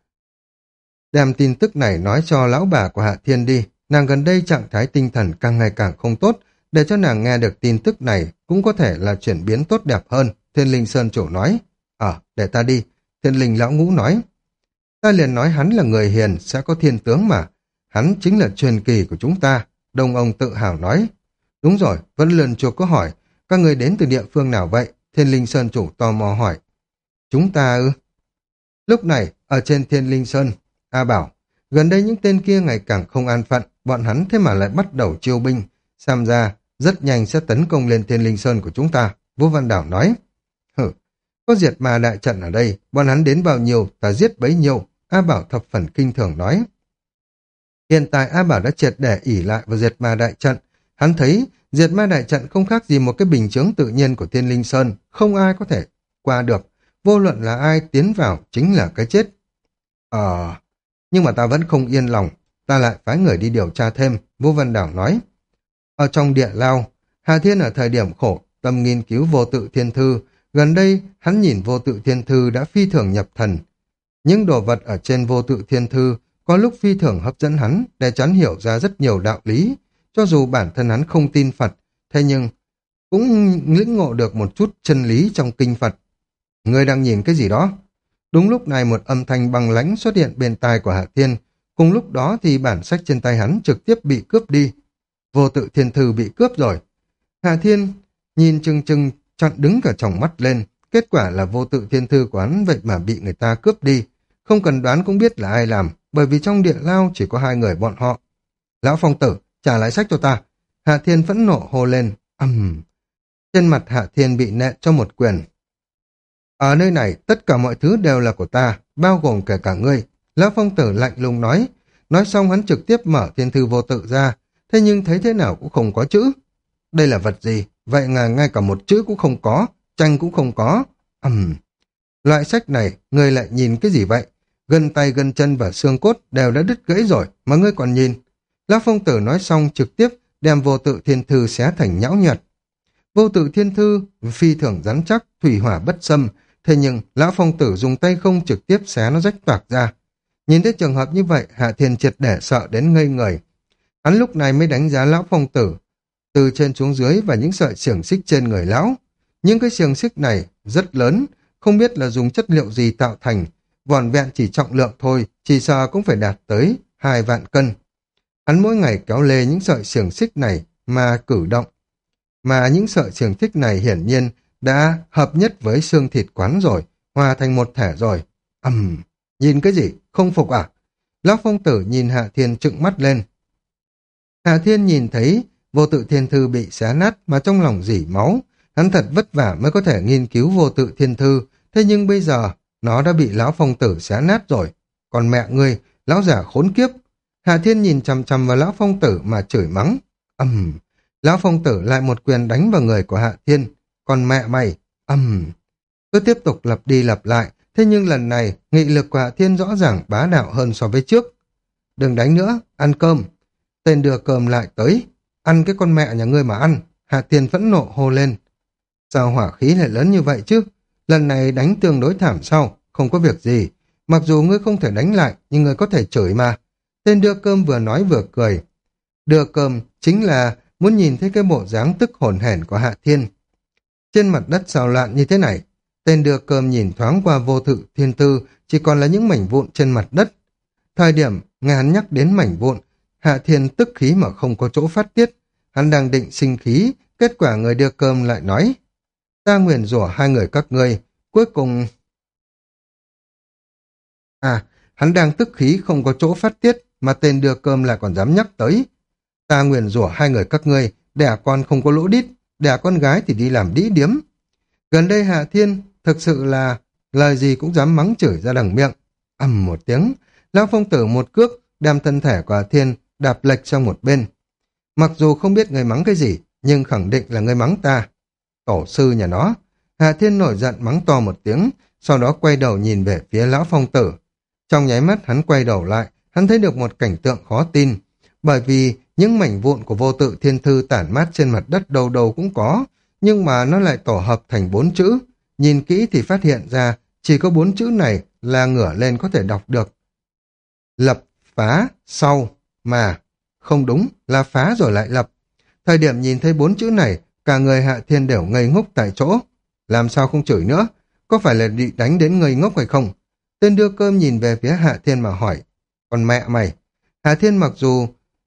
Đem tin tức này nói cho lão bà của Hạ Thiên đi, nàng gần đây trạng thái tinh thần càng ngày càng không tốt, để cho nàng nghe được tin tức này cũng có thể là chuyển biến tốt đẹp hơn, Thiên Linh Sơn chủ nói. Ờ, để ta đi, Thiên Linh Lão Ngũ nói. Ta liền nói hắn là người hiền, sẽ có thiên tướng mà. Hắn chính là truyền kỳ của chúng ta, Đông ông tự hào nói. Đúng rồi, vẫn lần chuộc có hỏi, các người đến từ địa phương nào vậy? Thiên Linh Sơn chủ tò mò hỏi. Chúng ta ư? Lúc này, ở trên Thiên Linh Sơn, A bảo, gần đây những tên kia ngày càng không an phận, bọn hắn thế mà lại bắt đầu chiêu binh, xem ra rất nhanh sẽ tấn công lên Thiên Linh Sơn của chúng ta, Vũ Văn Đảo nói. Hử, có diệt ma đại trận ở đây, bọn hắn đến bao nhiêu, ta giết bấy nhiêu, A Bảo thập phần kinh thường nói. Hiện tại A Bảo đã triệt để ỉ lại vào diệt ma đại trận, hắn thấy diệt ma đại trận không khác gì một cái bình chướng tự nhiên của Thiên Linh Sơn, không ai có thể qua được, vô luận là ai tiến vào chính là cái chết. Ờ, nhưng mà ta vẫn không yên lòng, ta lại phái người đi điều tra thêm, Vũ Văn Đảo nói. Ở trong địa lao, Hà Thiên ở thời điểm khổ, tâm nghiên cứu vô tự thiên thư, gần đây hắn nhìn vô tự thiên thư đã phi thường nhập thần. Những đồ vật ở trên vô tự thiên thư có lúc phi thường hấp dẫn hắn để hắn hiểu ra rất nhiều đạo lý, cho dù bản thân hắn không tin Phật, thế nhưng cũng lĩnh ngộ được một chút chân lý trong kinh Phật. Người đang nhìn cái gì đó? Đúng lúc này một âm thanh băng lãnh xuất hiện bên tai của Hạ Thiên, cùng lúc đó thì bản sách trên tay hắn trực tiếp bị cướp đi. Vô tự thiên thư bị cướp rồi. Hạ Thiên nhìn chừng chừng chặn đứng cả tròng mắt lên, kết quả là vô tự thiên thư của hắn vậy mà bị người ta cướp đi. Không cần đoán cũng biết là ai làm, bởi vì trong địa lao chỉ có hai người bọn họ. Lão Phong Tử, trả lại sách cho ta. Hạ Thiên phẫn nộ hô lên, ầm. Uhm. Trên mặt Hạ Thiên bị nện cho một quyền. Ở nơi này, tất cả mọi thứ đều là của ta, bao gồm kể cả ngươi. Lão Phong Tử lạnh lùng nói. Nói xong hắn trực tiếp mở thiên thư vô tự ra, thế nhưng thấy thế nào cũng không có chữ. Đây là vật gì? Vậy là ngay cả một chữ cũng không có, tranh cũng không có. Ầm. Uhm. Loại sách này, ngươi lại nhìn cái gì vậy? Gân tay, gân chân và xương cốt đều đã đứt gãy rồi, mà ngươi còn nhìn. Lão Phong Tử nói xong trực tiếp đem vô tự thiên thư xé thành nhão nhật. Vô tự thiên thư phi thường rắn chắc, thủy hỏa bất xâm, thế nhưng Lão Phong Tử dùng tay không trực tiếp xé nó rách toạc ra. Nhìn thấy trường hợp như vậy, Hạ Thiên triệt để sợ đến ngây người. Hắn lúc này mới đánh giá Lão Phong Tử từ trên xuống dưới và những sợi xiềng xích trên người lão. Những cái xiềng xích này rất lớn, không biết là dùng chất liệu gì tạo thành, vỏn vẹn chỉ trọng lượng thôi, chỉ sợ cũng phải đạt tới hai vạn cân. Hắn mỗi ngày kéo lê những sợi xiềng xích này mà cử động. Mà những sợi xiềng xích này hiển nhiên đã hợp nhất với xương thịt quán rồi, hòa thành một thể rồi. Ầm, uhm, nhìn cái gì, không phục à? Lão Phong Tử nhìn Hạ Thiên trừng mắt lên. Hạ Thiên nhìn thấy vô tự thiên thư bị xé nát mà trong lòng rỉ máu. Hắn thật vất vả mới có thể nghiên cứu vô tự thiên thư, thế nhưng bây giờ nó đã bị Lão Phong Tử xé nát rồi. Còn mẹ ngươi, lão già khốn kiếp. Hạ Thiên nhìn chằm chằm vào lão phong tử mà chửi mắng. Ầm, lão phong tử lại một quyền đánh vào người của Hạ Thiên. Còn mẹ mày, ầm. Cứ tiếp tục lặp đi lặp lại, thế nhưng lần này nghị lực của Hạ Thiên rõ ràng bá đạo hơn so với trước. Đừng đánh nữa, ăn cơm. Tên đưa cơm lại tới. Ăn cái con mẹ nhà ngươi mà ăn. Hạ Thiên phẫn nộ hô lên. Sao hỏa khí lại lớn như vậy chứ? Lần này đánh tương đối thảm sau, không có việc gì. Mặc dù ngươi không thể đánh lại, nhưng ngươi có thể chửi mà. Tên đưa cơm vừa nói vừa cười. Đưa cơm chính là muốn nhìn thấy cái bộ dáng tức hổn hển của Hạ Thiên. Trên mặt đất xào loạn như thế này, tên đưa cơm nhìn thoáng qua vô thự thiên tư, chỉ còn là những mảnh vụn trên mặt đất. Thời điểm nghe hắn nhắc đến mảnh vụn, Hạ Thiên tức khí mà không có chỗ phát tiết. Hắn đang định sinh khí, kết quả người đưa cơm lại nói. Ta nguyền rủa hai người các ngươi, cuối cùng... À, hắn đang tức khí không có chỗ phát tiết, mà tên đưa cơm lại còn dám nhắc tới. Ta nguyền rủa hai người các ngươi, đẻ con không có lỗ đít, đẻ con gái thì đi làm đĩ điếm. Gần đây Hạ Thiên thực sự là lời gì cũng dám mắng chửi ra đằng miệng. Ầm một tiếng, lão phong tử một cước đem thân thể của Hạ Thiên đạp lệch sang một bên. Mặc dù không biết người mắng cái gì, nhưng khẳng định là người mắng ta. Tổ sư nhà nó. Hạ Thiên nổi giận mắng to một tiếng, sau đó quay đầu nhìn về phía lão phong tử. Trong nháy mắt hắn quay đầu lại, hắn thấy được một cảnh tượng khó tin, bởi vì những mảnh vụn của vô tự thiên thư tản mát trên mặt đất đâu đâu cũng có, nhưng mà nó lại tổ hợp thành bốn chữ. Nhìn kỹ thì phát hiện ra chỉ có bốn chữ này là ngửa lên có thể đọc được. Lập, phá, sau, mà. Không đúng, là phá rồi lại lập. Thời điểm nhìn thấy bốn chữ này, cả người Hạ Thiên đều ngây ngốc tại chỗ. Làm sao không chửi nữa? Có phải là bị đánh đến ngây ngốc hay không? Tên đưa cơm nhìn về phía Hạ Thiên mà hỏi. Còn mẹ mày? Hạ Thiên mặc dù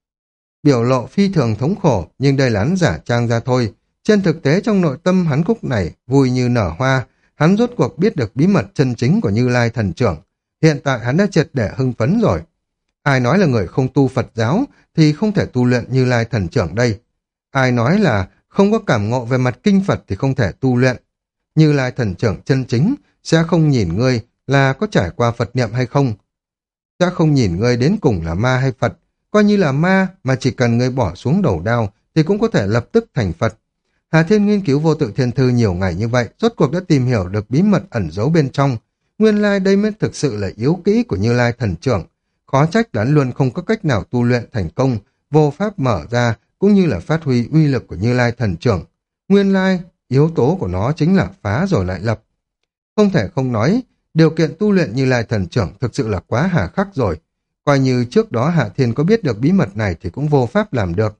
biểu lộ phi thường thống khổ, nhưng đây là hắn giả trang ra thôi. Trên thực tế trong nội tâm hắn khúc này vui như nở hoa. Hắn rốt cuộc biết được bí mật chân chính của Như Lai thần trưởng. Hiện tại hắn đã triệt để hưng phấn rồi. Ai nói là người không tu Phật giáo thì không thể tu luyện Như Lai thần trưởng đây. Ai nói là không có cảm ngộ về mặt kinh Phật thì không thể tu luyện. Như Lai thần trưởng chân chính sẽ không nhìn ngươi là có trải qua Phật niệm hay không. Sẽ không nhìn ngươi đến cùng là ma hay Phật. Coi như là ma mà chỉ cần ngươi bỏ xuống đầu đao thì cũng có thể lập tức thành Phật. Hà Thiên nghiên cứu vô tự thiên thư nhiều ngày như vậy, rốt cuộc đã tìm hiểu được bí mật ẩn giấu bên trong. Nguyên lai đây mới thực sự là yếu kỹ của Như Lai thần trưởng. Khó trách là hắn luôn không có cách nào tu luyện thành công, vô pháp mở ra cũng như là phát huy uy lực của Như Lai thần trưởng. Nguyên lai yếu tố của nó chính là phá rồi lại lập. Không thể không nói, điều kiện tu luyện Như Lai thần trưởng thực sự là quá hà khắc rồi. Coi như trước đó Hạ Thiên có biết được bí mật này thì cũng vô pháp làm được.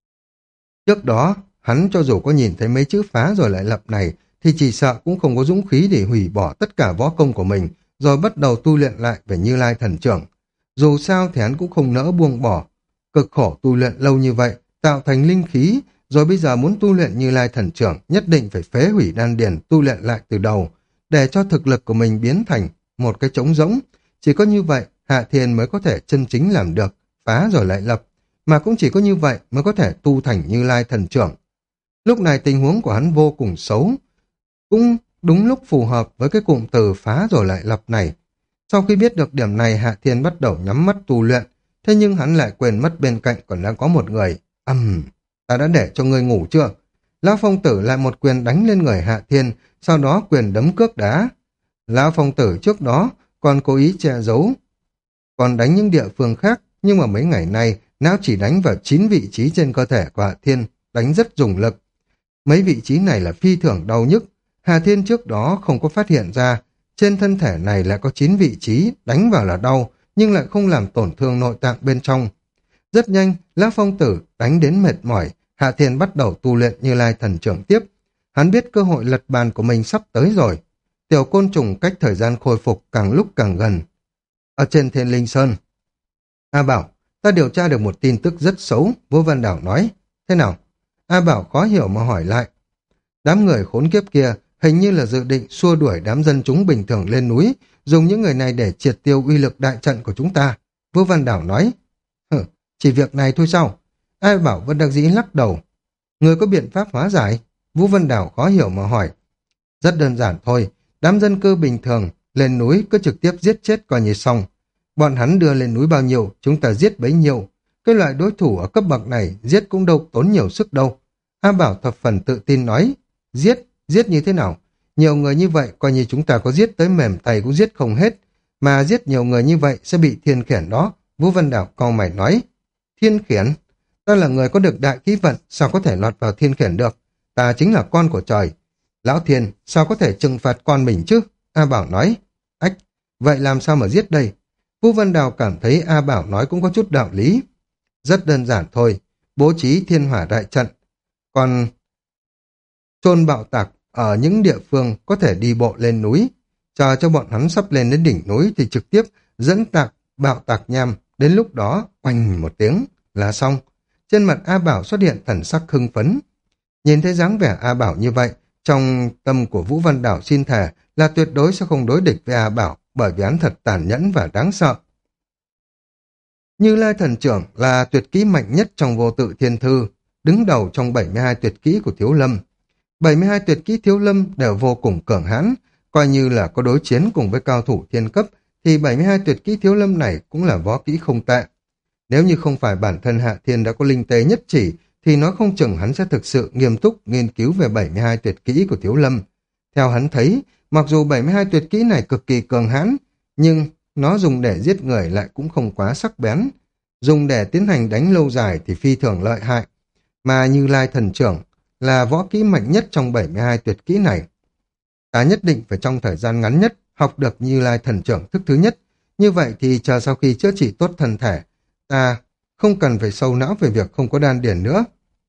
Trước đó, hắn cho dù có nhìn thấy mấy chữ phá rồi lại lập này, thì chỉ sợ cũng không có dũng khí để hủy bỏ tất cả võ công của mình, rồi bắt đầu tu luyện lại về Như Lai thần trưởng. Dù sao thì hắn cũng không nỡ buông bỏ. Cực khổ tu luyện lâu như vậy, tạo thành linh khí, rồi bây giờ muốn tu luyện Như Lai thần trưởng, nhất định phải phế hủy đan điền, tu luyện lại từ đầu, để cho thực lực của mình biến thành một cái trống rỗng. Chỉ có như vậy, Hạ Thiên mới có thể chân chính làm được, phá rồi lại lập. Mà cũng chỉ có như vậy mới có thể tu thành Như Lai thần trưởng. Lúc này tình huống của hắn vô cùng xấu, cũng đúng lúc phù hợp với cái cụm từ phá rồi lại lập này. Sau khi biết được điểm này, Hạ Thiên bắt đầu nhắm mắt tu luyện, thế nhưng hắn lại quên mất bên cạnh còn đang có một người. Ầm, uhm, ta đã để cho ngươi ngủ chưa? Lão Phong Tử lại một quyền đánh lên người Hạ Thiên, sau đó quyền đấm cước đá. Lão Phong Tử trước đó còn cố ý che giấu, còn đánh những địa phương khác, nhưng mà mấy ngày nay não chỉ đánh vào chín vị trí trên cơ thể của Hạ Thiên, đánh rất dùng lực. Mấy vị trí này là phi thường đau nhức. Hạ Thiên trước đó không có phát hiện ra, trên thân thể này lại có chín vị trí, đánh vào là đau, nhưng lại không làm tổn thương nội tạng bên trong. Rất nhanh, Lão Phong Tử đánh đến mệt mỏi, Hạ Thiên bắt đầu tu luyện Như Lai thần trưởng tiếp. Hắn biết cơ hội lật bàn của mình sắp tới rồi. Tiểu côn trùng cách thời gian khôi phục càng lúc càng gần. Ở trên Thiên Linh Sơn, A Bảo, ta điều tra được một tin tức rất xấu, Vô Văn Đảo nói. Thế nào? A Bảo khó hiểu mà hỏi lại. Đám người khốn kiếp kia hình như là dự định xua đuổi đám dân chúng bình thường lên núi, dùng những người này để triệt tiêu uy lực đại trận của chúng ta. Vô Văn Đảo nói. Hừ, chỉ việc này thôi sao? A Bảo vẫn đang dĩ lắc đầu. Người có biện pháp hóa giải? Vũ Văn Đảo khó hiểu mà hỏi. Rất đơn giản thôi, đám dân cư bình thường lên núi cứ trực tiếp giết chết coi như xong. Bọn hắn đưa lên núi bao nhiêu, chúng ta giết bấy nhiêu. Cái loại đối thủ ở cấp bậc này giết cũng đâu tốn nhiều sức đâu. A Bảo thập phần tự tin nói, giết, giết như thế nào? Nhiều người như vậy, coi như chúng ta có giết tới mềm tay cũng giết không hết. Mà giết nhiều người như vậy sẽ bị thiên khiển đó. Vũ Văn Đảo cau mày nói, thiên khiển? Ta là người có được đại khí vận, sao có thể lọt vào thiên khiển được? Ta chính là con của trời. Lão Thiên, sao có thể trừng phạt con mình chứ? A Bảo nói, ách, vậy làm sao mà giết đây? Vũ Văn Đào cảm thấy A Bảo nói cũng có chút đạo lý. Rất đơn giản thôi, bố trí thiên hỏa đại trận. Còn chôn bạo tạc ở những địa phương có thể đi bộ lên núi. Chờ cho bọn hắn sắp lên đến đỉnh núi thì trực tiếp dẫn tạc bạo tạc nham. Đến lúc đó, oanh một tiếng là xong. Trên mặt A Bảo xuất hiện thần sắc hưng phấn. Nhìn thấy dáng vẻ A Bảo như vậy, trong tâm của Vũ Văn Đảo xin thề là tuyệt đối sẽ không đối địch với A Bảo, bởi vì hắn thật tàn nhẫn và đáng sợ. Như Lai Thần Trưởng là tuyệt kỹ mạnh nhất trong Vô Tự Thiên Thư, đứng đầu trong bảy mươi hai tuyệt kỹ của Thiếu Lâm. bảy mươi hai tuyệt kỹ Thiếu Lâm đều vô cùng cường hãn, coi như là có đối chiến cùng với cao thủ thiên cấp, thì bảy mươi hai tuyệt kỹ Thiếu Lâm này cũng là võ kỹ không tệ. Nếu như không phải bản thân Hạ Thiên đã có linh tế nhất chỉ, thì nó không chừng hắn sẽ thực sự nghiêm túc nghiên cứu về bảy mươi hai tuyệt kỹ của Thiếu Lâm. Theo hắn thấy, mặc dù bảy mươi hai tuyệt kỹ này cực kỳ cường hãn, nhưng nó dùng để giết người lại cũng không quá sắc bén. Dùng để tiến hành đánh lâu dài thì phi thường lợi hại. Mà Như Lai Thần Trưởng là võ kỹ mạnh nhất trong bảy mươi hai tuyệt kỹ này. Ta nhất định phải trong thời gian ngắn nhất học được Như Lai Thần Trưởng thức thứ nhất. Như vậy thì chờ sau khi chữa trị tốt thân thể, ta không cần phải sâu não về việc không có đan điển nữa.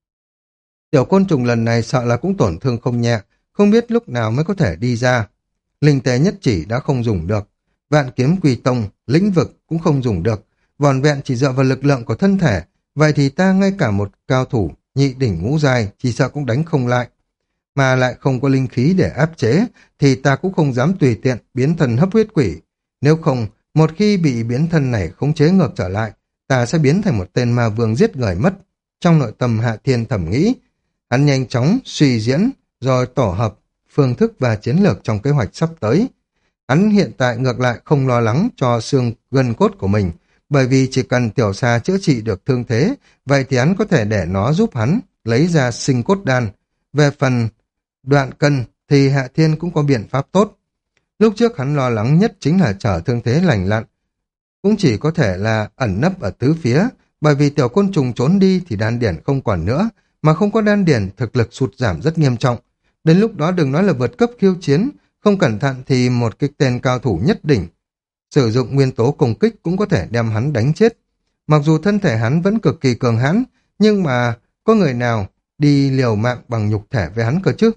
Tiểu côn trùng lần này sợ là cũng tổn thương không nhẹ, không biết lúc nào mới có thể đi ra. Linh tế nhất chỉ đã không dùng được, vạn kiếm quy tông, lĩnh vực cũng không dùng được, vòn vẹn chỉ dựa vào lực lượng của thân thể, vậy thì ta ngay cả một cao thủ nhị đỉnh ngũ giai chỉ sợ cũng đánh không lại. Mà lại không có linh khí để áp chế, thì ta cũng không dám tùy tiện biến thân hấp huyết quỷ. Nếu không, một khi bị biến thân này khống chế ngược trở lại, ta sẽ biến thành một tên ma vương giết người mất. Trong nội tâm Hạ Thiên thẩm nghĩ, hắn nhanh chóng suy diễn, rồi tổ hợp phương thức và chiến lược trong kế hoạch sắp tới. Hắn hiện tại ngược lại không lo lắng cho xương gân cốt của mình, bởi vì chỉ cần tiểu xa chữa trị được thương thế, vậy thì hắn có thể để nó giúp hắn lấy ra sinh cốt đan. Về phần đoạn cân thì Hạ Thiên cũng có biện pháp tốt. Lúc trước hắn lo lắng nhất chính là chờ thương thế lành lặn, cũng chỉ có thể là ẩn nấp ở tứ phía, bởi vì tiểu côn trùng trốn đi thì đan điển không còn nữa, mà không có đan điển thực lực sụt giảm rất nghiêm trọng. Đến lúc đó đừng nói là vượt cấp khiêu chiến, không cẩn thận thì một cái tên cao thủ nhất đỉnh sử dụng nguyên tố công kích cũng có thể đem hắn đánh chết. Mặc dù thân thể hắn vẫn cực kỳ cường hãn, nhưng mà có người nào đi liều mạng bằng nhục thể với hắn cơ chứ?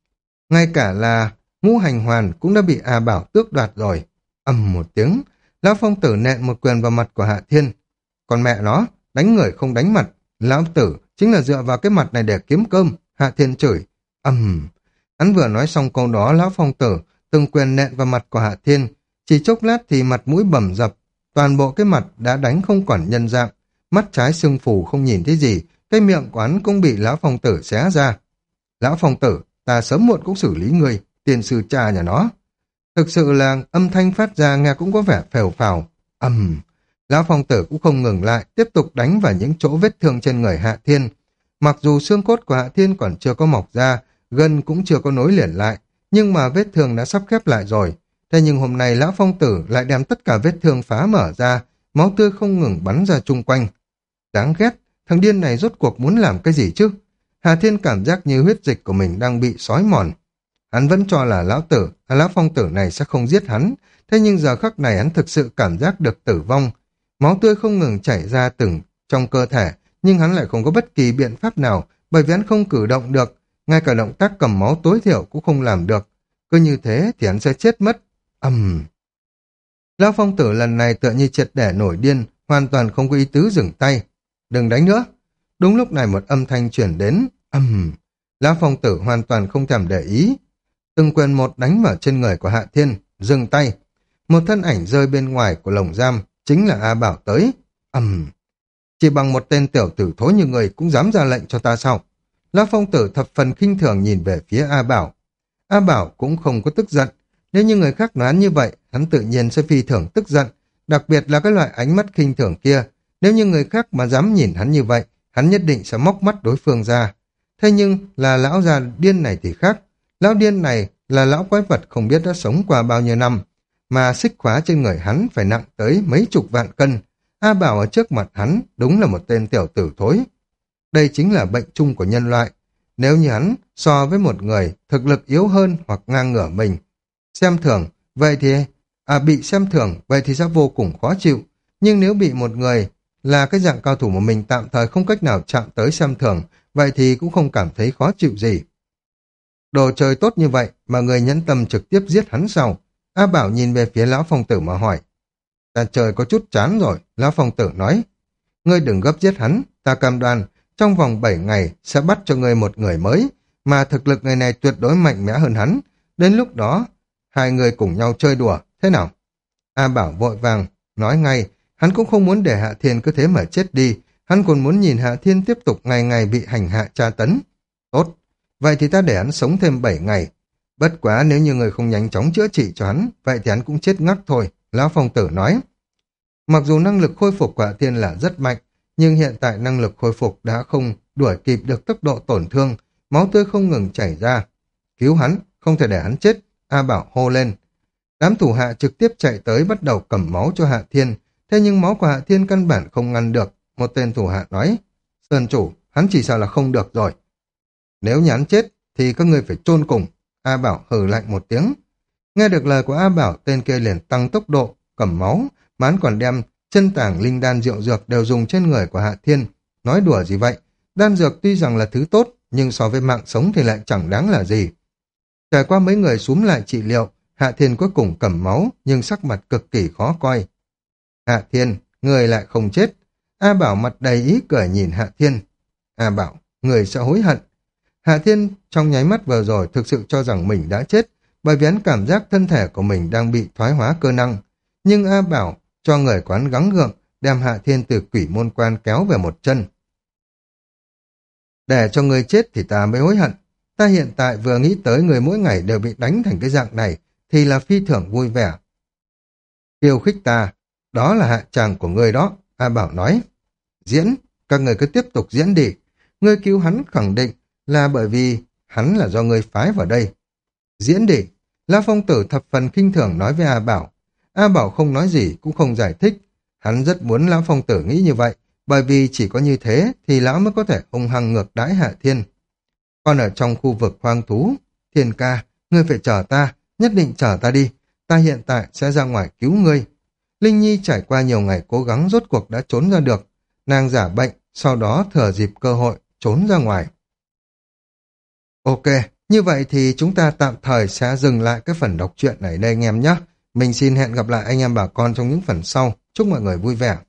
Ngay cả là Ngũ Hành Hoàn cũng đã bị A Bảo tước đoạt rồi. Ầm một tiếng, Lão Phong Tử nện một quyền vào mặt của Hạ Thiên. Còn mẹ nó, đánh người không đánh mặt. Lão Tử chính là dựa vào cái mặt này để kiếm cơm. Hạ Thiên chửi. Ầm. Hắn vừa nói xong câu đó, Lão Phong Tử từng quyền nện vào mặt của Hạ Thiên. Chỉ chốc lát thì mặt mũi bầm dập. Toàn bộ cái mặt đã đánh không còn nhân dạng. Mắt trái sưng phù không nhìn thấy gì. Cái miệng của hắn cũng bị Lão Phong Tử xé ra. Lão Phong Tử, ta sớm muộn cũng xử lý người, tiền sư cha nhà nó. Thực sự là âm thanh phát ra nghe cũng có vẻ phèo phào. Ầm. Lão Phong Tử cũng không ngừng lại, tiếp tục đánh vào những chỗ vết thương trên người Hạ Thiên. Mặc dù xương cốt của Hạ Thiên còn chưa có mọc ra, gân cũng chưa có nối liền lại, nhưng mà vết thương đã sắp khép lại rồi. Thế nhưng hôm nay Lão Phong Tử lại đem tất cả vết thương phá mở ra, máu tươi không ngừng bắn ra chung quanh. Đáng ghét, thằng điên này rốt cuộc muốn làm cái gì chứ? Hạ Thiên cảm giác như huyết dịch của mình đang bị xói mòn. Hắn vẫn cho là lão tử, à, Lão Phong Tử này sẽ không giết hắn, thế nhưng giờ khắc này hắn thực sự cảm giác được tử vong. Máu tươi không ngừng chảy ra từng trong cơ thể, nhưng hắn lại không có bất kỳ biện pháp nào, bởi vì hắn không cử động được, ngay cả động tác cầm máu tối thiểu cũng không làm được. Cứ như thế thì hắn sẽ chết mất. Ầm. Uhm. Lão Phong Tử lần này tựa như triệt để nổi điên, hoàn toàn không có ý tứ dừng tay. Đừng đánh nữa. Đúng lúc này một âm thanh chuyển đến. Ầm. Uhm. Lão Phong Tử hoàn toàn không thèm để ý. Từng quyền một đánh vào trên người của Hạ Thiên, dừng tay. Một thân ảnh rơi bên ngoài của lồng giam, chính là A Bảo tới. Ầm. Uhm. Chỉ bằng một tên tiểu tử thối như người cũng dám ra lệnh cho ta sao? Lão Phong Tử thập phần khinh thường nhìn về phía A Bảo. A Bảo cũng không có tức giận. Nếu như người khác nói hắn như vậy, hắn tự nhiên sẽ phi thường tức giận. đặc biệt là cái loại ánh mắt khinh thường kia. Nếu như người khác mà dám nhìn hắn như vậy, hắn nhất định sẽ móc mắt đối phương ra. Thế nhưng là lão già điên này thì khác. Lão điên này là lão quái vật không biết đã sống qua bao nhiêu năm, mà xích khóa trên người hắn phải nặng tới mấy chục vạn cân. A Bảo ở trước mặt hắn đúng là một tên tiểu tử thối. Đây chính là bệnh chung của nhân loại. Nếu như hắn so với một người thực lực yếu hơn hoặc ngang ngửa mình, xem thường, vậy thì à bị xem thường, vậy thì sẽ vô cùng khó chịu. Nhưng nếu bị một người là cái dạng cao thủ mà mình tạm thời không cách nào chạm tới xem thường, vậy thì cũng không cảm thấy khó chịu gì. Đồ chơi tốt như vậy mà người nhẫn tâm trực tiếp giết hắn sao? A Bảo nhìn về phía lão phong tử mà hỏi. Ta trời có chút chán rồi, lão phong tử nói. Ngươi đừng gấp giết hắn, ta cam đoan, trong vòng bảy ngày sẽ bắt cho ngươi một người mới, mà thực lực người này tuyệt đối mạnh mẽ hơn hắn. Đến lúc đó, hai người cùng nhau chơi đùa, thế nào? A Bảo vội vàng, nói ngay, hắn cũng không muốn để Hạ Thiên cứ thế mà chết đi, hắn còn muốn nhìn Hạ Thiên tiếp tục ngày ngày bị hành hạ tra tấn. Tốt, vậy thì ta để hắn sống thêm bảy ngày. Bất quá nếu như người không nhanh chóng chữa trị cho hắn, vậy thì hắn cũng chết ngắc thôi, lão phong tử nói. Mặc dù năng lực khôi phục của Hạ Thiên là rất mạnh, nhưng hiện tại năng lực khôi phục đã không đuổi kịp được tốc độ tổn thương, máu tươi không ngừng chảy ra. Cứu hắn, không thể để hắn chết, A Bảo hô lên. Đám thủ hạ trực tiếp chạy tới bắt đầu cầm máu cho Hạ Thiên, thế nhưng máu của Hạ Thiên căn bản không ngăn được. Một tên thủ hạ nói, Sơn chủ, hắn chỉ sợ là không được rồi. Nếu như hắn chết, thì các ngươi phải chôn cùng. A Bảo hừ lạnh một tiếng. Nghe được lời của A Bảo, tên kia liền tăng tốc độ, cầm máu, mà hắn còn đem chân tảng linh đan rượu dược đều dùng trên người của Hạ Thiên. Nói đùa gì vậy? Đan dược tuy rằng là thứ tốt, nhưng so với mạng sống thì lại chẳng đáng là gì. Trải qua mấy người xúm lại trị liệu, Hạ Thiên cuối cùng cầm máu, nhưng sắc mặt cực kỳ khó coi. Hạ Thiên, người lại không chết. A Bảo mặt đầy ý cười nhìn Hạ Thiên. A Bảo, người sẽ hối hận. Hạ Thiên trong nháy mắt vừa rồi thực sự cho rằng mình đã chết, bởi vì hắn cảm giác thân thể của mình đang bị thoái hóa cơ năng. Nhưng A Bảo cho người quán gắng gượng, đem Hạ Thiên từ quỷ môn quan kéo về một chân. Để cho người chết thì ta mới hối hận. Ta hiện tại vừa nghĩ tới người mỗi ngày đều bị đánh thành cái dạng này, thì là phi thường vui vẻ. Khiêu khích ta, đó là hạ tràng của ngươi đó, A Bảo nói. Diễn, các người cứ tiếp tục diễn đi. Ngươi cứu hắn khẳng định là bởi vì hắn là do ngươi phái vào đây. Diễn đi, La Phong Tử thập phần khinh thường nói với A Bảo. A Bảo không nói gì cũng không giải thích. Hắn rất muốn Lão Phong Tử nghĩ như vậy, bởi vì chỉ có như thế thì Lão mới có thể hung hăng ngược đãi Hạ Thiên. Còn ở trong khu vực hoang thú, Thiên ca, ngươi phải chờ ta, nhất định chờ ta đi. Ta hiện tại sẽ ra ngoài cứu ngươi. Linh Nhi trải qua nhiều ngày cố gắng rốt cuộc đã trốn ra được. Nàng giả bệnh, sau đó thừa dịp cơ hội trốn ra ngoài. Ok, như vậy thì chúng ta tạm thời sẽ dừng lại cái phần đọc truyện này đây anh em nhé. Mình xin hẹn gặp lại anh em bà con trong những phần sau. Chúc mọi người vui vẻ.